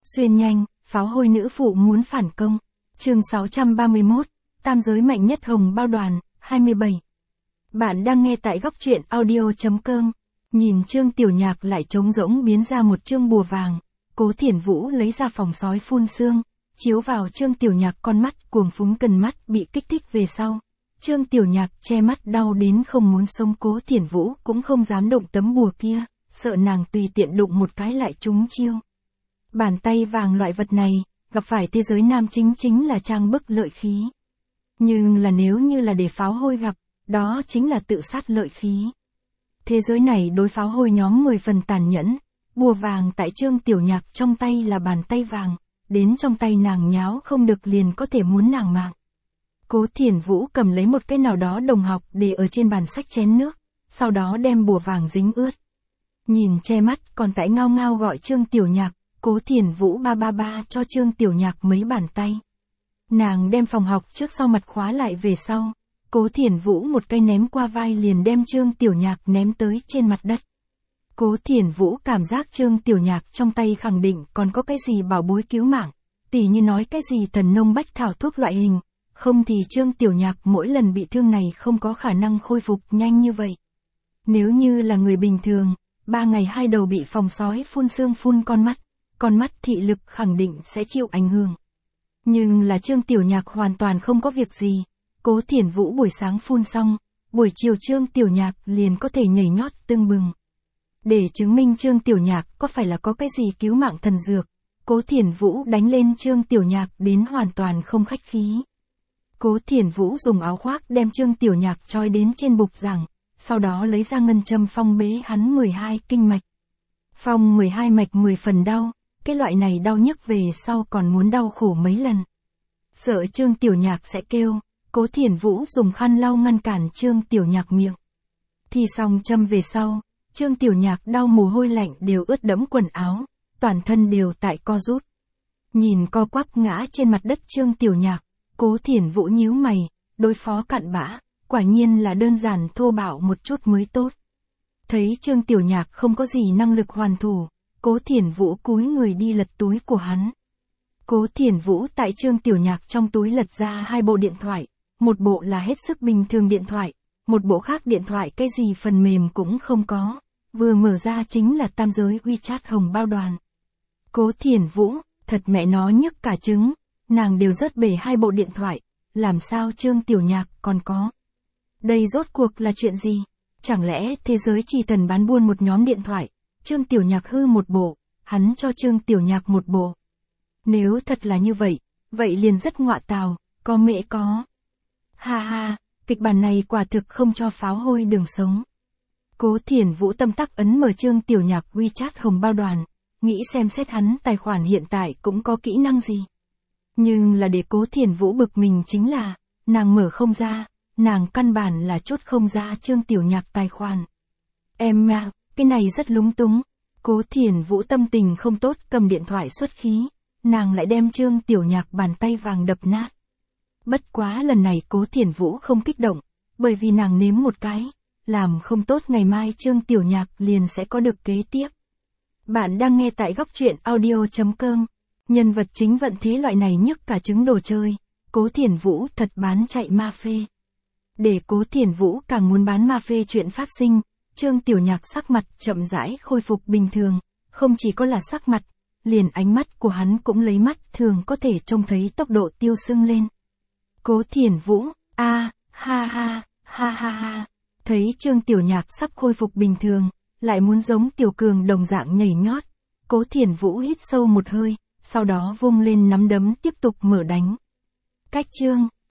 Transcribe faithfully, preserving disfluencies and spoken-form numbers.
Xuyên nhanh, pháo hôi nữ phụ muốn phản công. Chương sáu trăm ba mươi mốt, tam giới mạnh nhất Hồng Bao Đoàn, hai mươi bảy. Bạn đang nghe tại góc truyện audio.com. Nhìn Trương Tiểu Nhạc lại trống rỗng biến ra một chương bùa vàng, Cố Thiển Vũ lấy ra phòng sói phun sương, chiếu vào Trương Tiểu Nhạc, con mắt cuồng phúng cần mắt bị kích thích về sau. Trương Tiểu Nhạc che mắt đau đến không muốn sống, Cố Thiển Vũ cũng không dám động tấm bùa kia, sợ nàng tùy tiện đụng một cái lại trúng chiêu. Bàn tay vàng loại vật này, gặp phải thế giới nam chính chính là trang bức lợi khí. Nhưng là nếu như là để pháo hôi gặp, đó chính là tự sát lợi khí. Thế giới này đối pháo hôi nhóm mười phần tàn nhẫn, bùa vàng tại Trương Tiểu Nhạc trong tay là bàn tay vàng, đến trong tay nàng nháo không được liền có thể muốn nàng mạng. Cố Thiển Vũ cầm lấy một cái nào đó đồng học để ở trên bàn sách chén nước, sau đó đem bùa vàng dính ướt. Nhìn che mắt còn tại ngao ngao gọi Trương Tiểu Nhạc, Cố Thiển Vũ ba ba ba cho Trương Tiểu Nhạc mấy bàn tay. Nàng đem phòng học trước sau mặt khóa lại về sau, Cố Thiển Vũ một cây ném qua vai liền đem Trương Tiểu Nhạc ném tới trên mặt đất. Cố Thiển Vũ cảm giác Trương Tiểu Nhạc trong tay khẳng định còn có cái gì bảo bối cứu mạng, tỉ như nói cái gì thần nông bách thảo thuốc loại hình, không thì Trương Tiểu Nhạc mỗi lần bị thương này không có khả năng khôi phục nhanh như vậy. Nếu như là người bình thường, ba ngày hai đầu bị phòng sói phun sương phun con mắt, con mắt thị lực khẳng định sẽ chịu ảnh hưởng. Nhưng là Trương Tiểu Nhạc hoàn toàn không có việc gì. Cố Thiển Vũ buổi sáng phun xong, buổi chiều Trương Tiểu Nhạc liền có thể nhảy nhót tưng bừng. Để chứng minh Trương Tiểu Nhạc có phải là có cái gì cứu mạng thần dược, Cố Thiển Vũ đánh lên Trương Tiểu Nhạc đến hoàn toàn không khách khí. Cố Thiển Vũ dùng áo khoác đem Trương Tiểu Nhạc trói đến trên bục giảng, sau đó lấy ra ngân châm phong bế hắn mười hai kinh mạch. Phong mười hai mạch mười phần đau, cái loại này đau nhức về sau còn muốn đau khổ mấy lần. Sợ Trương Tiểu Nhạc sẽ kêu, Cố Thiển Vũ dùng khăn lau ngăn cản Trương Tiểu Nhạc miệng. Thì xong châm về sau, Trương Tiểu Nhạc đau mồ hôi lạnh đều ướt đẫm quần áo, toàn thân đều tại co rút. Nhìn co quắp ngã trên mặt đất Trương Tiểu Nhạc, Cố Thiển Vũ nhíu mày, đối phó cặn bã, quả nhiên là đơn giản thô bạo một chút mới tốt. Thấy Trương Tiểu Nhạc không có gì năng lực hoàn thủ, Cố Thiển Vũ cúi người đi lật túi của hắn. Cố Thiển Vũ tại Trương Tiểu Nhạc trong túi lật ra hai bộ điện thoại, một bộ là hết sức bình thường điện thoại, một bộ khác điện thoại cái gì phần mềm cũng không có, vừa mở ra chính là tam giới WeChat Hồng Bao Đoàn. Cố Thiển Vũ, thật mẹ nó nhức cả trứng, nàng đều rớt bể hai bộ điện thoại, làm sao Trương Tiểu Nhạc còn có. Đây rốt cuộc là chuyện gì? Chẳng lẽ thế giới chỉ thần bán buôn một nhóm điện thoại, Trương Tiểu Nhạc hư một bộ, hắn cho Trương Tiểu Nhạc một bộ. Nếu thật là như vậy, vậy liền rất ngọa tào, có mẹ có. Ha ha, kịch bản này quả thực không cho pháo hôi đường sống. Cố Thiển Vũ tâm tắc ấn mở Trương Tiểu Nhạc WeChat Hồng Bao Đoàn, nghĩ xem xét hắn tài khoản hiện tại cũng có kỹ năng gì. Nhưng là để Cố Thiển Vũ bực mình chính là, nàng mở không ra, nàng căn bản là chốt không ra Trương Tiểu Nhạc tài khoản. Em à, cái này rất lúng túng. Cố Thiển Vũ tâm tình không tốt cầm điện thoại xuất khí, nàng lại đem Trương Tiểu Nhạc bàn tay vàng đập nát. Bất quá lần này Cố Thiển Vũ không kích động, bởi vì nàng nếm một cái, làm không tốt ngày mai Trương Tiểu Nhạc liền sẽ có được kế tiếp. Bạn đang nghe tại góc truyện audio.com. Nhân vật chính vận thế loại này nhức cả trứng đồ chơi, Cố Thiển Vũ thật bán chạy ma phê. Để Cố Thiển Vũ càng muốn bán ma phê chuyện phát sinh, Trương Tiểu Nhạc sắc mặt chậm rãi khôi phục bình thường, không chỉ có là sắc mặt, liền ánh mắt của hắn cũng lấy mắt thường có thể trông thấy tốc độ tiêu sưng lên. Cố Thiển Vũ, a, ha ha, ha ha ha, thấy Trương Tiểu Nhạc sắp khôi phục bình thường, lại muốn giống Tiểu Cường đồng dạng nhảy nhót, Cố Thiển Vũ hít sâu một hơi, sau đó vung lên nắm đấm tiếp tục mở đánh. Cách Trương